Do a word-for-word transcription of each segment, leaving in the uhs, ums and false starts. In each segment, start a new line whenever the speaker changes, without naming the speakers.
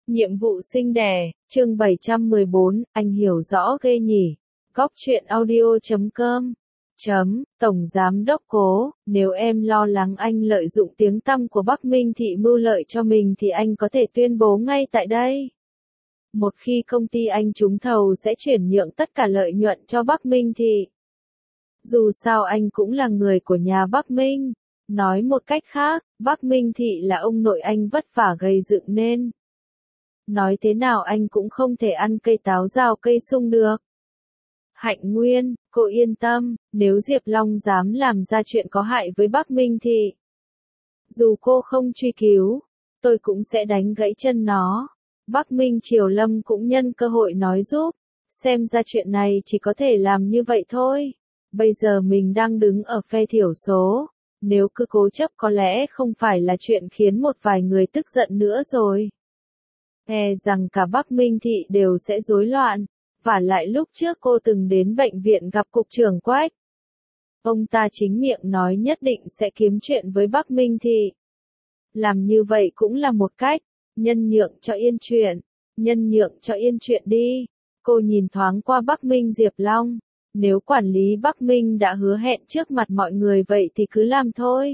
Nhiệm vụ sinh đẻ, chương bảy trăm mười bốn, anh hiểu rõ ghê nhỉ. Góc truyện audio chấm com. Chấm, Tổng Giám Đốc Cố, nếu em lo lắng anh lợi dụng tiếng tăm của Bắc Minh Thị mưu lợi cho mình thì anh có thể tuyên bố ngay tại đây. Một khi công ty anh trúng thầu sẽ chuyển nhượng tất cả lợi nhuận cho Bắc Minh Thị. Dù sao anh cũng là người của nhà Bắc Minh. Nói một cách khác, Bắc Minh Thị là ông nội anh vất vả gây dựng nên. Nói thế nào anh cũng không thể ăn cây táo rào cây sung được. Hạnh Nguyên, cô yên tâm, nếu Diệp Long dám làm ra chuyện có hại với Bắc Minh Thị, dù cô không truy cứu, tôi cũng sẽ đánh gãy chân nó. Bắc Minh Triều Lâm cũng nhân cơ hội nói giúp, xem ra chuyện này chỉ có thể làm như vậy thôi. Bây giờ mình đang đứng ở phe thiểu số, nếu cứ cố chấp có lẽ không phải là chuyện khiến một vài người tức giận nữa rồi. E rằng cả Bắc Minh Thị đều sẽ rối loạn, và lại lúc trước cô từng đến bệnh viện gặp cục trưởng Quách. Ông ta chính miệng nói nhất định sẽ kiếm chuyện với Bắc Minh Thị. Làm như vậy cũng là một cách, nhân nhượng cho yên chuyện, nhân nhượng cho yên chuyện đi. Cô nhìn thoáng qua Bắc Minh Diệp Long, nếu quản lý Bắc Minh đã hứa hẹn trước mặt mọi người vậy thì cứ làm thôi.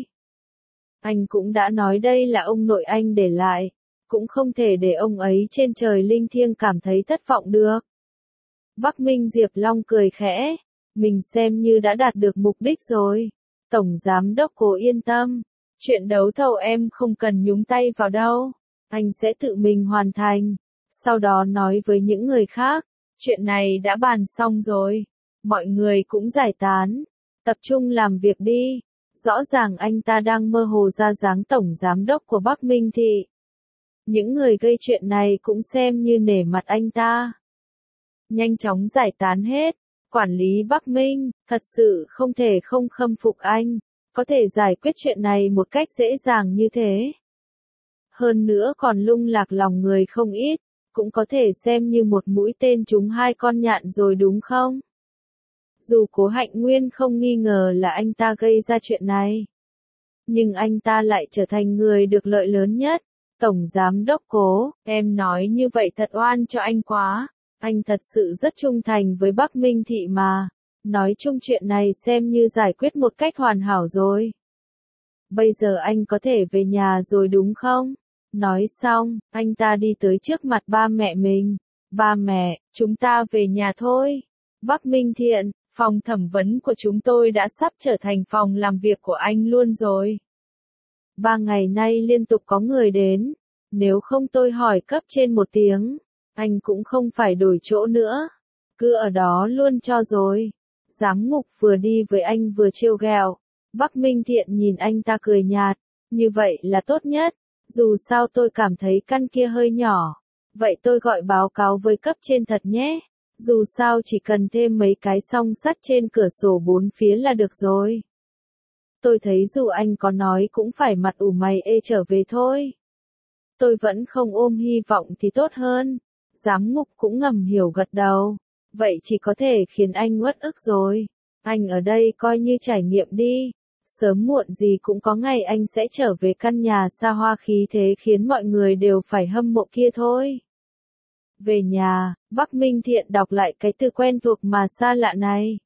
Anh cũng đã nói đây là ông nội anh để lại. Cũng không thể để ông ấy trên trời linh thiêng cảm thấy thất vọng được. Bắc Minh Diệp Long cười khẽ, mình xem như đã đạt được mục đích rồi. Tổng Giám Đốc Cố yên tâm, chuyện đấu thầu em không cần nhúng tay vào đâu, anh sẽ tự mình hoàn thành. Sau đó nói với những người khác, chuyện này đã bàn xong rồi, mọi người cũng giải tán, tập trung làm việc đi. Rõ ràng anh ta đang mơ hồ ra dáng Tổng Giám Đốc của Bắc Minh Thị. Những người gây chuyện này cũng xem như nể mặt anh ta. Nhanh chóng giải tán hết, quản lý Bắc Minh, thật sự không thể không khâm phục anh, có thể giải quyết chuyện này một cách dễ dàng như thế. Hơn nữa còn lung lạc lòng người không ít, cũng có thể xem như một mũi tên trúng hai con nhạn rồi đúng không? Dù Cố Hạnh Nguyên không nghi ngờ là anh ta gây ra chuyện này, nhưng anh ta lại trở thành người được lợi lớn nhất. Tổng Giám Đốc Cố, em nói như vậy thật oan cho anh quá. Anh thật sự rất trung thành với Bắc Minh Thị mà. Nói chung chuyện này xem như giải quyết một cách hoàn hảo rồi. Bây giờ anh có thể về nhà rồi đúng không? Nói xong, anh ta đi tới trước mặt ba mẹ mình. Ba mẹ, chúng ta về nhà thôi. Bắc Minh Thiện, phòng thẩm vấn của chúng tôi đã sắp trở thành phòng làm việc của anh luôn rồi. Ba ngày nay liên tục có người đến, nếu không tôi hỏi cấp trên một tiếng, anh cũng không phải đổi chỗ nữa, cứ ở đó luôn cho rồi. Giám ngục vừa đi với anh vừa trêu ghẹo. Bắc Minh Thiện nhìn anh ta cười nhạt, như vậy là tốt nhất, dù sao tôi cảm thấy căn kia hơi nhỏ, vậy tôi gọi báo cáo với cấp trên thật nhé, dù sao chỉ cần thêm mấy cái song sắt trên cửa sổ bốn phía là được rồi. Tôi thấy dù anh có nói cũng phải mặt ủ mày ê trở về thôi. Tôi vẫn không ôm hy vọng thì tốt hơn. Giám ngục cũng ngầm hiểu gật đầu. Vậy chỉ có thể khiến anh uất ức rồi. Anh ở đây coi như trải nghiệm đi. Sớm muộn gì cũng có ngày anh sẽ trở về căn nhà xa hoa khí thế khiến mọi người đều phải hâm mộ kia thôi. Về nhà, Bắc Minh Thiện đọc lại cái từ quen thuộc mà xa lạ này.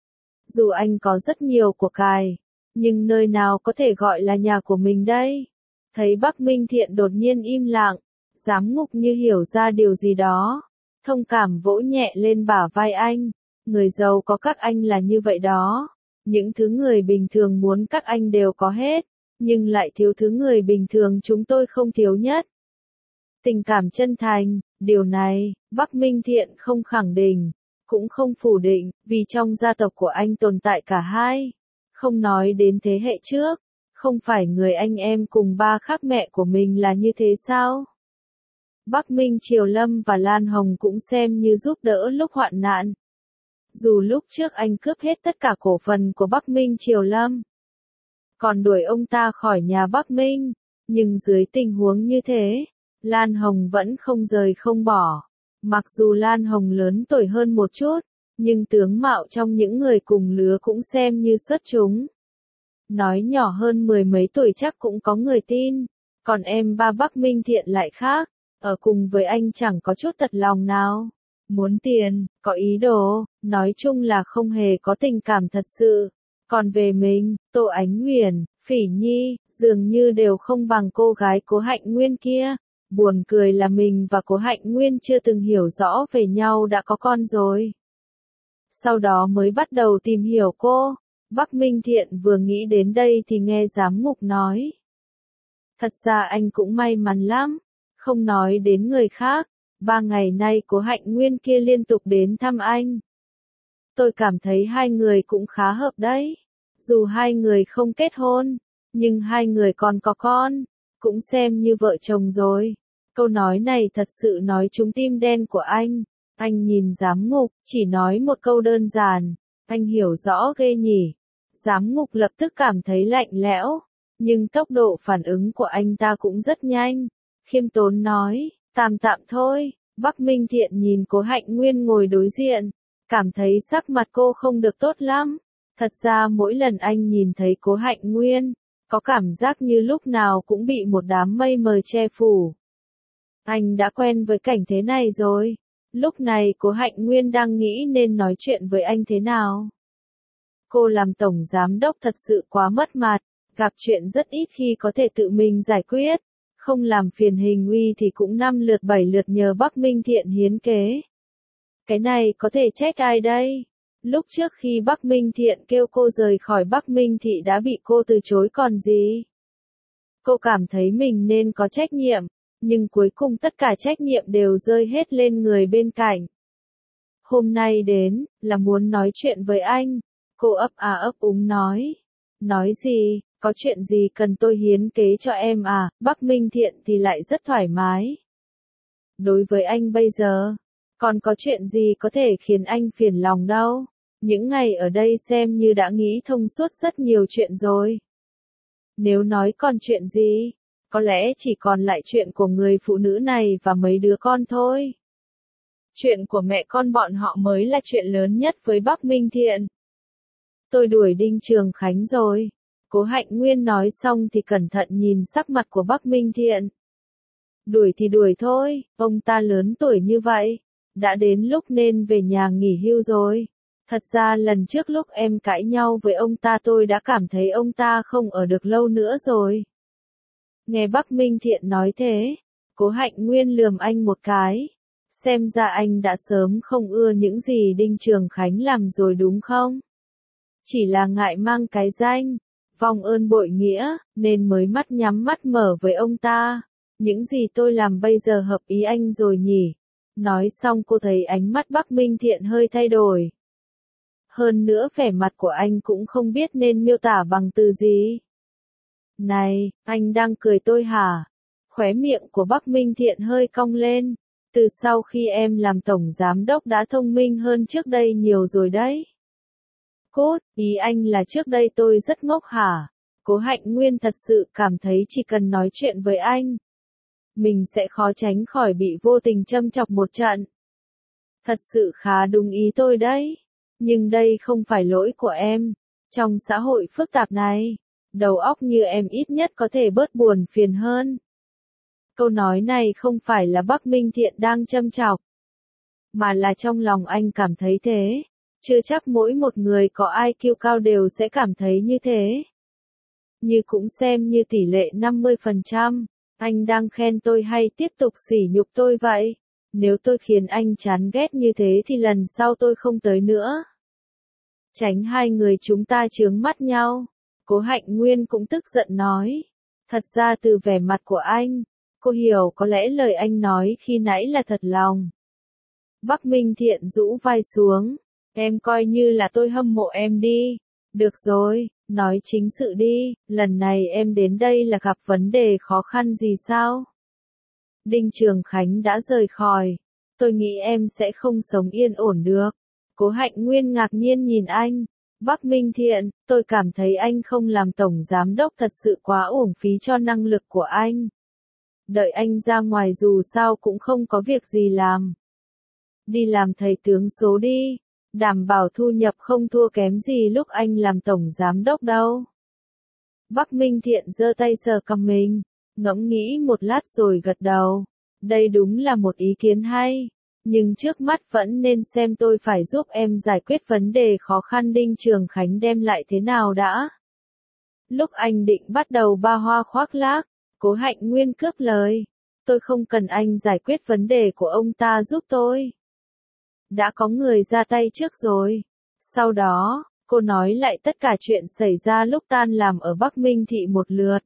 Dù anh có rất nhiều của cải, nhưng nơi nào có thể gọi là nhà của mình đây? Thấy Bắc Minh Thiện đột nhiên im lặng, giám ngục như hiểu ra điều gì đó. Thông cảm vỗ nhẹ lên bả vai anh. Người giàu có các anh là như vậy đó. Những thứ người bình thường muốn các anh đều có hết, nhưng lại thiếu thứ người bình thường chúng tôi không thiếu nhất. Tình cảm chân thành, điều này, Bắc Minh Thiện không khẳng định, cũng không phủ định, vì trong gia tộc của anh tồn tại cả hai. Không nói đến thế hệ trước, không phải người anh em cùng ba khác mẹ của mình là như thế sao? Bắc Minh Triều Lâm và Lan Hồng cũng xem như giúp đỡ lúc hoạn nạn. Dù lúc trước anh cướp hết tất cả cổ phần của Bắc Minh Triều Lâm, còn đuổi ông ta khỏi nhà Bắc Minh, nhưng dưới tình huống như thế, Lan Hồng vẫn không rời không bỏ. Mặc dù Lan Hồng lớn tuổi hơn một chút, nhưng tướng mạo trong những người cùng lứa cũng xem như xuất chúng. Nói nhỏ hơn mười mấy tuổi chắc cũng có người tin, còn em ba Bắc Minh Thiện lại khác, ở cùng với anh chẳng có chút thật lòng nào. Muốn tiền, có ý đồ, nói chung là không hề có tình cảm thật sự. Còn về mình, Tô Ánh Huyền, Phỉ Nhi, dường như đều không bằng cô gái Cố Hạnh Nguyên kia. Buồn cười là mình và Cố Hạnh Nguyên chưa từng hiểu rõ về nhau đã có con rồi. Sau đó mới bắt đầu tìm hiểu cô. Bắc Minh Thiện vừa nghĩ đến đây thì nghe giám ngục nói. Thật ra anh cũng may mắn lắm. Không nói đến người khác. Ba ngày nay Cố Hạnh Nguyên kia liên tục đến thăm anh. Tôi cảm thấy hai người cũng khá hợp đấy. Dù hai người không kết hôn, nhưng hai người còn có con, cũng xem như vợ chồng rồi. Câu nói này thật sự nói trúng tim đen của anh. Anh nhìn giám ngục, chỉ nói một câu đơn giản. Anh hiểu rõ ghê nhỉ. Giám ngục lập tức cảm thấy lạnh lẽo. Nhưng tốc độ phản ứng của anh ta cũng rất nhanh. Khiêm tốn nói, tạm tạm thôi. Bắc Minh Thiện nhìn Cố Hạnh Nguyên ngồi đối diện. Cảm thấy sắc mặt cô không được tốt lắm. Thật ra mỗi lần anh nhìn thấy Cố Hạnh Nguyên, có cảm giác như lúc nào cũng bị một đám mây mờ che phủ. Anh đã quen với cảnh thế này rồi. Lúc này Cố Hạnh Nguyên đang nghĩ nên nói chuyện với anh thế nào. Cô làm tổng giám đốc thật sự quá mất mặt, gặp chuyện rất ít khi có thể tự mình giải quyết. Không làm phiền Hình Uy thì cũng năm lượt bảy lượt nhờ Bắc Minh Thiện hiến kế. Cái này có thể trách ai đây? Lúc trước khi Bắc Minh Thiện kêu cô rời khỏi Bắc Minh Thị đã bị cô từ chối còn gì. Cô cảm thấy mình nên có trách nhiệm, nhưng cuối cùng tất cả trách nhiệm đều rơi hết lên người bên cạnh. Hôm nay đến, là muốn nói chuyện với anh. Cô ấp à ấp úng nói. Nói gì, có chuyện gì cần tôi hiến kế cho em à? Bắc Minh Thiện thì lại rất thoải mái. Đối với anh bây giờ, còn có chuyện gì có thể khiến anh phiền lòng đâu. Những ngày ở đây xem như đã nghĩ thông suốt rất nhiều chuyện rồi. Nếu nói còn chuyện gì, có lẽ chỉ còn lại chuyện của người phụ nữ này và mấy đứa con thôi. Chuyện của mẹ con bọn họ mới là chuyện lớn nhất với Bắc Minh Thiện. Tôi đuổi Đinh Trường Khánh rồi. Cố Hạnh Nguyên nói xong thì cẩn thận nhìn sắc mặt của Bắc Minh Thiện. Đuổi thì đuổi thôi, ông ta lớn tuổi như vậy. Đã đến lúc nên về nhà nghỉ hưu rồi. Thật ra lần trước lúc em cãi nhau với ông ta tôi đã cảm thấy ông ta không ở được lâu nữa rồi. Nghe Bắc Minh Thiện nói thế, Cố Hạnh Nguyên lườm anh một cái. Xem ra anh đã sớm không ưa những gì Đinh Trường Khánh làm rồi đúng không? Chỉ là ngại mang cái danh, vong ơn bội nghĩa, nên mới mắt nhắm mắt mở với ông ta. Những gì tôi làm bây giờ hợp ý anh rồi nhỉ? Nói xong cô thấy ánh mắt Bắc Minh Thiện hơi thay đổi. Hơn nữa vẻ mặt của anh cũng không biết nên miêu tả bằng từ gì. Này, anh đang cười tôi hả? Khóe miệng của Bắc Minh Thiện hơi cong lên. Từ sau khi em làm tổng giám đốc đã thông minh hơn trước đây nhiều rồi đấy. Cốt, ý anh là trước đây tôi rất ngốc hả? Cố Hạnh Nguyên thật sự cảm thấy chỉ cần nói chuyện với anh, mình sẽ khó tránh khỏi bị vô tình châm chọc một trận. Thật sự khá đúng ý tôi đấy. Nhưng đây không phải lỗi của em. Trong xã hội phức tạp này, đầu óc như em ít nhất có thể bớt buồn phiền hơn. Câu nói này không phải là Bắc Minh Thiện đang châm chọc, mà là trong lòng anh cảm thấy thế. Chưa chắc mỗi một người có i kiu cao đều sẽ cảm thấy như thế. Như cũng xem như tỷ lệ năm mươi phần trăm. Anh đang khen tôi hay tiếp tục sỉ nhục tôi vậy? Nếu tôi khiến anh chán ghét như thế thì lần sau tôi không tới nữa. Tránh hai người chúng ta chướng mắt nhau. Cố Hạnh Nguyên cũng tức giận nói. Thật ra từ vẻ mặt của anh, cô hiểu có lẽ lời anh nói khi nãy là thật lòng. Bắc Minh Thiện rũ vai xuống. Em coi như là tôi hâm mộ em đi. Được rồi, nói chính sự đi, lần này em đến đây là gặp vấn đề khó khăn gì sao? Đinh Trường Khánh đã rời khỏi. Tôi nghĩ em sẽ không sống yên ổn được. Cố Hạnh Nguyên ngạc nhiên nhìn anh. Bắc Minh Thiện, tôi cảm thấy anh không làm tổng giám đốc thật sự quá uổng phí cho năng lực của anh. Đợi anh ra ngoài dù sao cũng không có việc gì làm. Đi làm thầy tướng số đi. Đảm bảo thu nhập không thua kém gì lúc anh làm tổng giám đốc đâu. Bắc Minh Thiện giơ tay sờ cằm mình, ngẫm nghĩ một lát rồi gật đầu. Đây đúng là một ý kiến hay. Nhưng trước mắt vẫn nên xem tôi phải giúp em giải quyết vấn đề khó khăn Đinh Trường Khánh đem lại thế nào đã. Lúc anh định bắt đầu ba hoa khoác lác, Cố Hạnh Nguyên cướp lời. Tôi không cần anh giải quyết vấn đề của ông ta giúp tôi. Đã có người ra tay trước rồi. Sau đó, cô nói lại tất cả chuyện xảy ra lúc tan làm ở Bắc Minh Thị một lượt.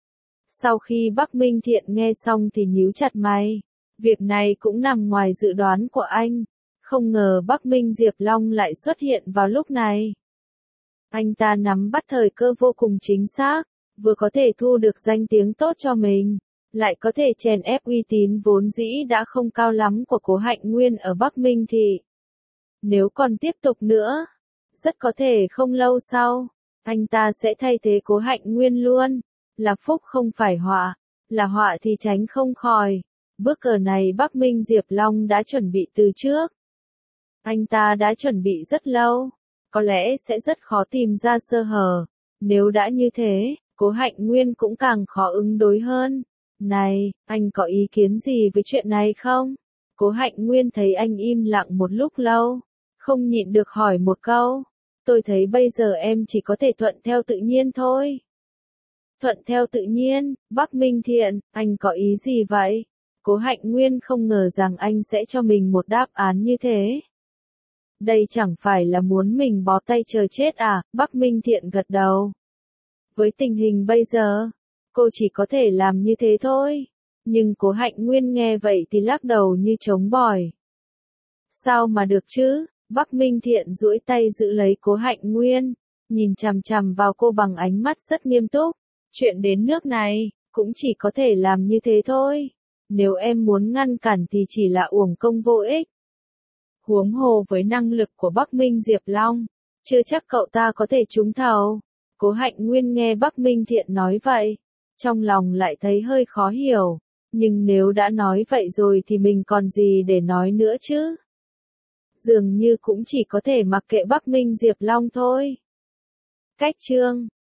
Sau khi Bắc Minh Thiện nghe xong thì nhíu chặt mày. Việc này cũng nằm ngoài dự đoán của anh. Không ngờ Bắc Minh Diệp Long lại xuất hiện vào lúc này. Anh ta nắm bắt thời cơ vô cùng chính xác, vừa có thể thu được danh tiếng tốt cho mình, lại có thể chèn ép uy tín vốn dĩ đã không cao lắm của Cố Hạnh Nguyên ở Bắc Minh Thị. Nếu còn tiếp tục nữa, rất có thể không lâu sau, anh ta sẽ thay thế Cố Hạnh Nguyên luôn. Là phúc không phải họa, là họa thì tránh không khỏi. Bước cờ này Bắc Minh Diệp Long đã chuẩn bị từ trước. Anh ta đã chuẩn bị rất lâu, có lẽ sẽ rất khó tìm ra sơ hở. Nếu đã như thế, Cố Hạnh Nguyên cũng càng khó ứng đối hơn. Này, anh có ý kiến gì với chuyện này không? Cố Hạnh Nguyên thấy anh im lặng một lúc lâu, không nhịn được hỏi một câu. Tôi thấy bây giờ em chỉ có thể thuận theo tự nhiên thôi. Thuận theo tự nhiên, Bắc Minh Thiện, anh có ý gì vậy? Cố Hạnh Nguyên không ngờ rằng anh sẽ cho mình một đáp án như thế. Đây chẳng phải là muốn mình bó tay chờ chết à? Bắc Minh Thiện gật đầu. Với tình hình bây giờ, cô chỉ có thể làm như thế thôi. Nhưng Cố Hạnh Nguyên nghe vậy thì lắc đầu như trống bỏi. Sao mà được chứ? Bắc Minh Thiện duỗi tay giữ lấy Cố Hạnh Nguyên, nhìn chằm chằm vào cô bằng ánh mắt rất nghiêm túc. Chuyện đến nước này, cũng chỉ có thể làm như thế thôi. Nếu em muốn ngăn cản thì chỉ là uổng công vô ích. Huống hồ với năng lực của Bắc Minh Diệp Long, chưa chắc cậu ta có thể trúng thầu. Cố Hạnh Nguyên nghe Bắc Minh Thiện nói vậy, trong lòng lại thấy hơi khó hiểu. Nhưng nếu đã nói vậy rồi thì mình còn gì để nói nữa chứ? Dường như cũng chỉ có thể mặc kệ Bắc Minh Diệp Long thôi. Cách chương